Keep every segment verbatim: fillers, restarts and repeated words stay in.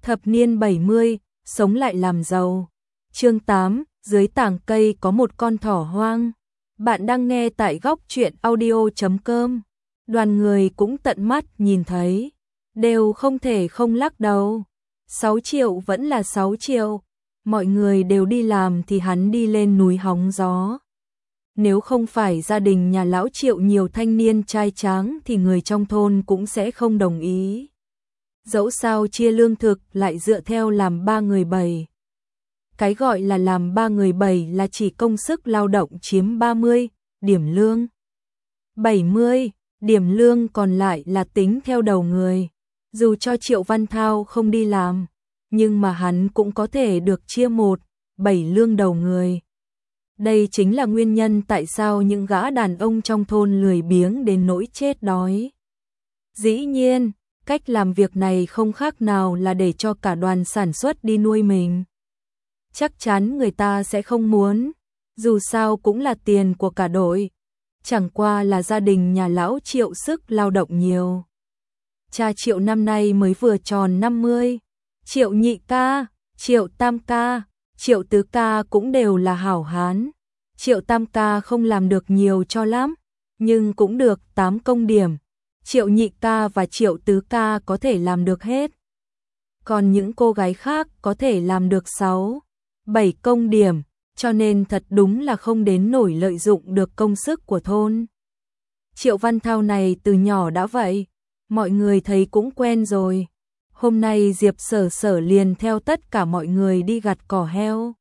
Thập niên bảy mươi, sống lại làm giàu. Chương tám, dưới tảng cây có một con thỏ hoang. Bạn đang nghe tại góc truyện audio chấm com. Đoàn người cũng tận mắt nhìn thấy, đều không thể không lắc đầu. sáu triệu vẫn là sáu triệu. Mọi người đều đi làm thì hắn đi lên núi hóng gió. Nếu không phải gia đình nhà lão Triệu nhiều thanh niên trai tráng thì người trong thôn cũng sẽ không đồng ý. Dẫu sao chia lương thực lại dựa theo làm ba người bảy. Cái gọi là làm ba người bảy là chỉ công sức lao động chiếm ba mươi, điểm lương bảy mươi, điểm lương còn lại là tính theo đầu người. Dù cho Triệu Văn Thao không đi làm, nhưng mà hắn cũng có thể được chia một, bảy lương đầu người. Đây chính là nguyên nhân tại sao những gã đàn ông trong thôn lười biếng đến nỗi chết đói. Dĩ nhiên, cách làm việc này không khác nào là để cho cả đoàn sản xuất đi nuôi mình. Chắc chắn người ta sẽ không muốn, dù sao cũng là tiền của cả đội. Chẳng qua là gia đình nhà lão Triệu sức lao động nhiều. Cha Triệu năm nay mới vừa tròn năm mươi, Triệu nhị ca, Triệu tam ca, Triệu tứ ca cũng đều là hảo hán. Triệu tam ca không làm được nhiều cho lắm, nhưng cũng được tám công điểm. Triệu nhị ca và Triệu tứ ca có thể làm được hết. Còn những cô gái khác có thể làm được sáu, bảy công điểm, cho nên thật đúng là không đến nổi lợi dụng được công sức của thôn. Triệu Văn Thao này từ nhỏ đã vậy, mọi người thấy cũng quen rồi. Hôm nay Diệp Sở Sở liền theo tất cả mọi người đi gặt cỏ heo.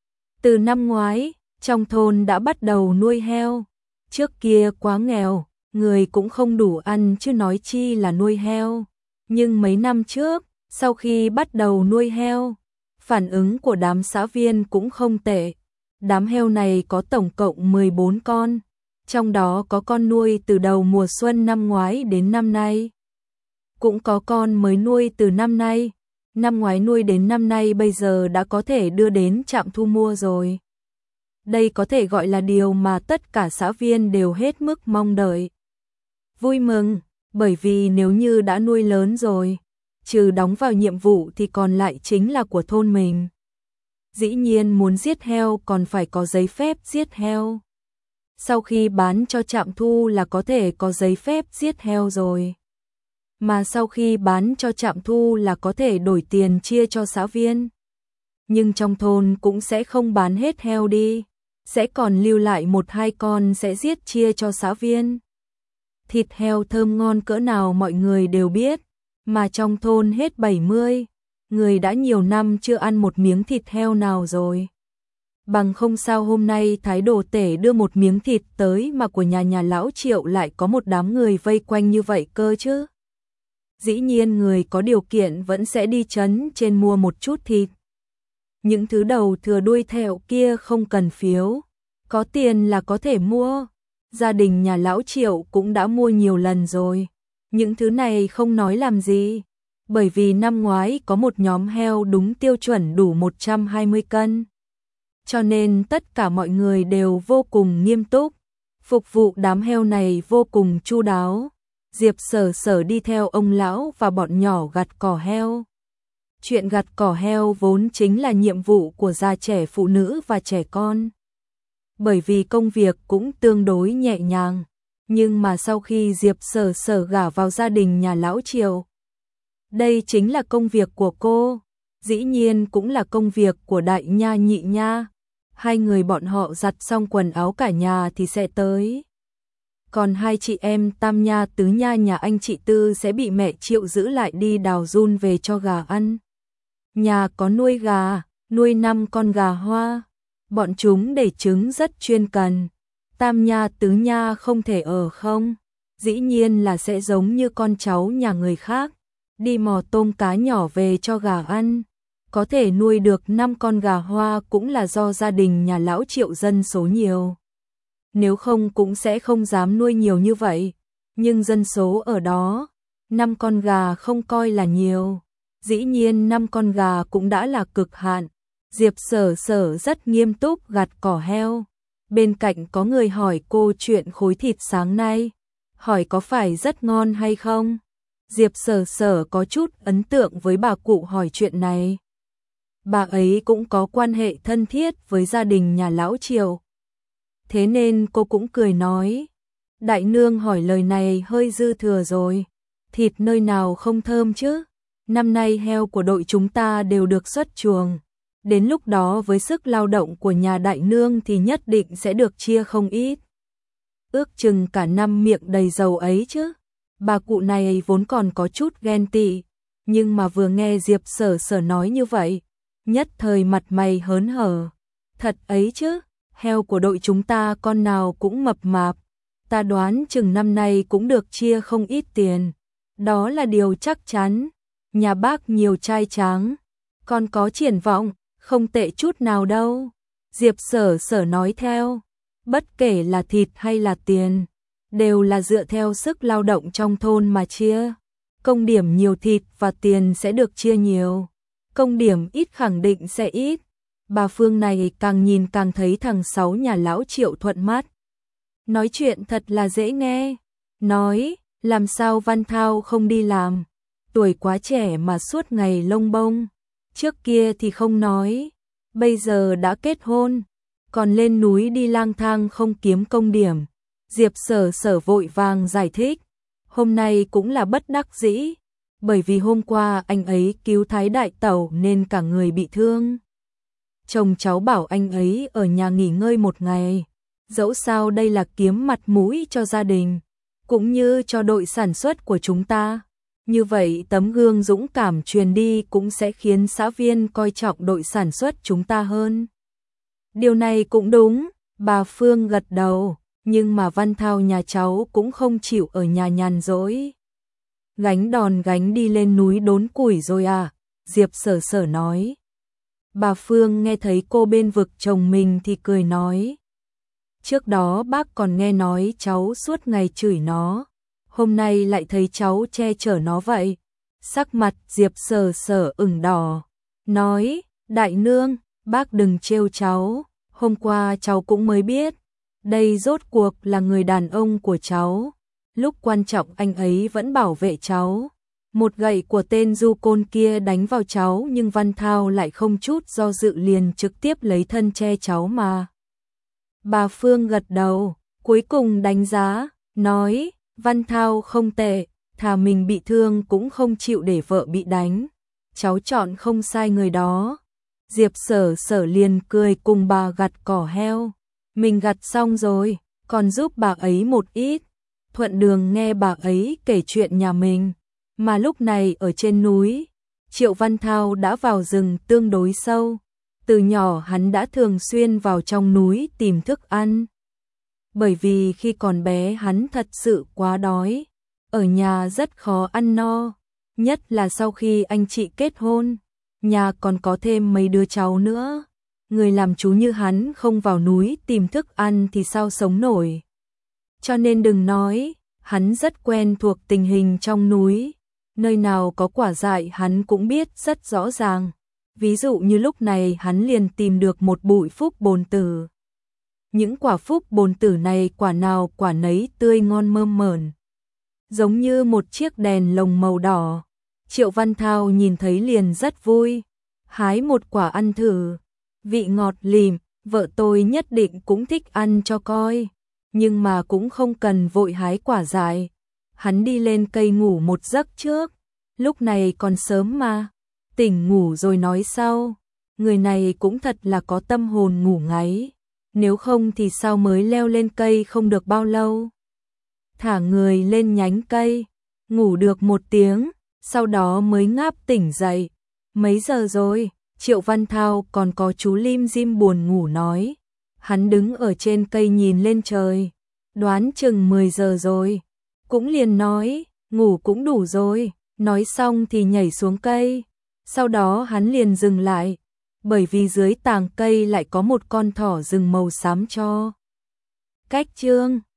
Từ năm ngoái, trong thôn đã bắt đầu nuôi heo. Trước kia quá nghèo, người cũng không đủ ăn chứ nói chi là nuôi heo. Nhưng mấy năm trước, sau khi bắt đầu nuôi heo, phản ứng của đám xã viên cũng không tệ. Đám heo này có tổng cộng mười bốn con, trong đó có con nuôi từ đầu mùa xuân năm ngoái đến năm nay. Cũng có con mới nuôi từ năm nay, năm ngoái nuôi đến năm nay bây giờ đã có thể đưa đến trạm thu mua rồi. Đây có thể gọi là điều mà tất cả xã viên đều hết mức mong đợi. Vui mừng, bởi vì nếu như đã nuôi lớn rồi, trừ đóng vào nhiệm vụ thì còn lại chính là của thôn mình. Dĩ nhiên muốn giết heo còn phải có giấy phép giết heo. Sau khi bán cho trạm thu là có thể có giấy phép giết heo rồi. Mà sau khi bán cho trạm thu là có thể đổi tiền chia cho xã viên. Nhưng trong thôn cũng sẽ không bán hết heo đi, sẽ còn lưu lại một hai con sẽ giết chia cho xã viên. Thịt heo thơm ngon cỡ nào mọi người đều biết, mà trong thôn hết bảy mươi, người đã nhiều năm chưa ăn một miếng thịt heo nào rồi. Bằng không sao hôm nay Thái Đồ Tể đưa một miếng thịt tới mà của nhà nhà lão Triệu lại có một đám người vây quanh như vậy cơ chứ. Dĩ nhiên người có điều kiện vẫn sẽ đi trấn trên mua một chút thịt. Những thứ đầu thừa đuôi thẹo kia không cần phiếu, có tiền là có thể mua. Gia đình nhà lão Triệu cũng đã mua nhiều lần rồi. Những thứ này không nói làm gì, bởi vì năm ngoái có một nhóm heo đúng tiêu chuẩn đủ một trăm hai mươi cân. Cho nên tất cả mọi người đều vô cùng nghiêm túc, phục vụ đám heo này vô cùng chu đáo. Diệp Sở Sở đi theo ông lão và bọn nhỏ gặt cỏ heo. Chuyện gặt cỏ heo vốn chính là nhiệm vụ của già trẻ, phụ nữ và trẻ con. Bởi vì công việc cũng tương đối nhẹ nhàng, nhưng mà sau khi Diệp Sở Sở gả vào gia đình nhà lão Triệu, đây chính là công việc của cô, dĩ nhiên cũng là công việc của đại nha nhị nha. Hai người bọn họ giặt xong quần áo cả nhà thì sẽ tới. Còn hai chị em Tam Nha Tứ Nha nhà anh chị Tư sẽ bị mẹ Triệu giữ lại đi đào giun về cho gà ăn. Nhà có nuôi gà, nuôi năm con gà hoa. Bọn chúng để trứng rất chuyên cần. Tam Nha Tứ Nha không thể ở không. Dĩ nhiên là sẽ giống như con cháu nhà người khác, đi mò tôm cá nhỏ về cho gà ăn. Có thể nuôi được năm con gà hoa cũng là do gia đình nhà lão Triệu dân số nhiều. Nếu không cũng sẽ không dám nuôi nhiều như vậy. Nhưng dân số ở đó, năm con gà không coi là nhiều. Dĩ nhiên năm con gà cũng đã là cực hạn. Diệp Sở Sở rất nghiêm túc gặt cỏ heo. Bên cạnh có người hỏi cô chuyện khối thịt sáng nay, hỏi có phải rất ngon hay không. Diệp Sở Sở có chút ấn tượng với bà cụ hỏi chuyện này. Bà ấy cũng có quan hệ thân thiết với gia đình nhà lão Triệu. Thế nên cô cũng cười nói, đại nương hỏi lời này hơi dư thừa rồi, thịt nơi nào không thơm chứ, năm nay heo của đội chúng ta đều được xuất chuồng, đến lúc đó với sức lao động của nhà đại nương thì nhất định sẽ được chia không ít. Ước chừng cả năm miệng đầy dầu ấy chứ. Bà cụ này vốn còn có chút ghen tị, nhưng mà vừa nghe Diệp Sở Sở nói như vậy, nhất thời mặt mày hớn hở. Thật ấy chứ, heo của đội chúng ta con nào cũng mập mạp, ta đoán chừng năm nay cũng được chia không ít tiền. Đó là điều chắc chắn, nhà bác nhiều trai tráng, còn có triển vọng, không tệ chút nào đâu. Diệp Sở Sở nói theo, bất kể là thịt hay là tiền, đều là dựa theo sức lao động trong thôn mà chia. Công điểm nhiều thịt và tiền sẽ được chia nhiều, công điểm ít khẳng định sẽ ít. Bà Phương này càng nhìn càng thấy thằng Sáu nhà lão Triệu thuận mắt. Nói chuyện thật là dễ nghe. Nói, làm sao Văn Thao không đi làm, tuổi quá trẻ mà suốt ngày lông bông. Trước kia thì không nói, bây giờ đã kết hôn, còn lên núi đi lang thang không kiếm công điểm. Diệp Sở Sở vội vàng giải thích, hôm nay cũng là bất đắc dĩ, bởi vì hôm qua anh ấy cứu Thái Đại Tẩu nên cả người bị thương. Chồng cháu bảo anh ấy ở nhà nghỉ ngơi một ngày, dẫu sao đây là kiếm mặt mũi cho gia đình, cũng như cho đội sản xuất của chúng ta. Như vậy tấm gương dũng cảm truyền đi cũng sẽ khiến xã viên coi trọng đội sản xuất chúng ta hơn. Điều này cũng đúng, bà Phương gật đầu. Nhưng mà Văn Thao nhà cháu cũng không chịu ở nhà nhàn rỗi. Gánh đòn gánh đi lên núi đốn củi rồi à? Diệp Sở Sở nói. Bà Phương nghe thấy cô bên vực chồng mình thì cười nói. Trước đó bác còn nghe nói cháu suốt ngày chửi nó, hôm nay lại thấy cháu che chở nó vậy. Sắc mặt Diệp Sở Sở ửng đỏ, nói, đại nương, bác đừng trêu cháu, hôm qua cháu cũng mới biết. Đây rốt cuộc là người đàn ông của cháu, lúc quan trọng anh ấy vẫn bảo vệ cháu. Một gậy của tên du côn kia đánh vào cháu nhưng Văn Thao lại không chút do dự liền trực tiếp lấy thân che cháu mà. Bà Phương gật đầu, cuối cùng đánh giá, nói, Văn Thao không tệ, thà mình bị thương cũng không chịu để vợ bị đánh. Cháu chọn không sai người đó. Diệp Sở Sở liền cười cùng bà gặt cỏ heo. Mình gặt xong rồi, còn giúp bà ấy một ít. Thuận đường nghe bà ấy kể chuyện nhà mình. Mà lúc này ở trên núi, Triệu Văn Thao đã vào rừng tương đối sâu. Từ nhỏ hắn đã thường xuyên vào trong núi tìm thức ăn. Bởi vì khi còn bé hắn thật sự quá đói. Ở nhà rất khó ăn no. Nhất là sau khi anh chị kết hôn, nhà còn có thêm mấy đứa cháu nữa. Người làm chú như hắn không vào núi tìm thức ăn thì sao sống nổi. Cho nên đừng nói, hắn rất quen thuộc tình hình trong núi. Nơi nào có quả dại hắn cũng biết rất rõ ràng. Ví dụ như lúc này hắn liền tìm được một bụi phúc bồn tử. Những quả phúc bồn tử này quả nào quả nấy tươi ngon mơn mởn, giống như một chiếc đèn lồng màu đỏ. Triệu Văn Thao nhìn thấy liền rất vui, hái một quả ăn thử. Vị ngọt lìm, vợ tôi nhất định cũng thích ăn cho coi. Nhưng mà cũng không cần vội hái quả dại. Hắn đi lên cây ngủ một giấc trước. Lúc này còn sớm mà. Tỉnh ngủ rồi nói sau. Người này cũng thật là có tâm hồn ngủ ngáy. Nếu không thì sao mới leo lên cây không được bao lâu. Thả người lên nhánh cây. Ngủ được một tiếng. Sau đó mới ngáp tỉnh dậy. Mấy giờ rồi? Triệu Văn Thao còn có chú Lim Dim buồn ngủ nói. Hắn đứng ở trên cây nhìn lên trời. Đoán chừng mười giờ rồi. Cũng liền nói, ngủ cũng đủ rồi. Nói xong thì nhảy xuống cây. Sau đó hắn liền dừng lại. Bởi vì dưới tàng cây lại có một con thỏ rừng màu xám cho cách trương.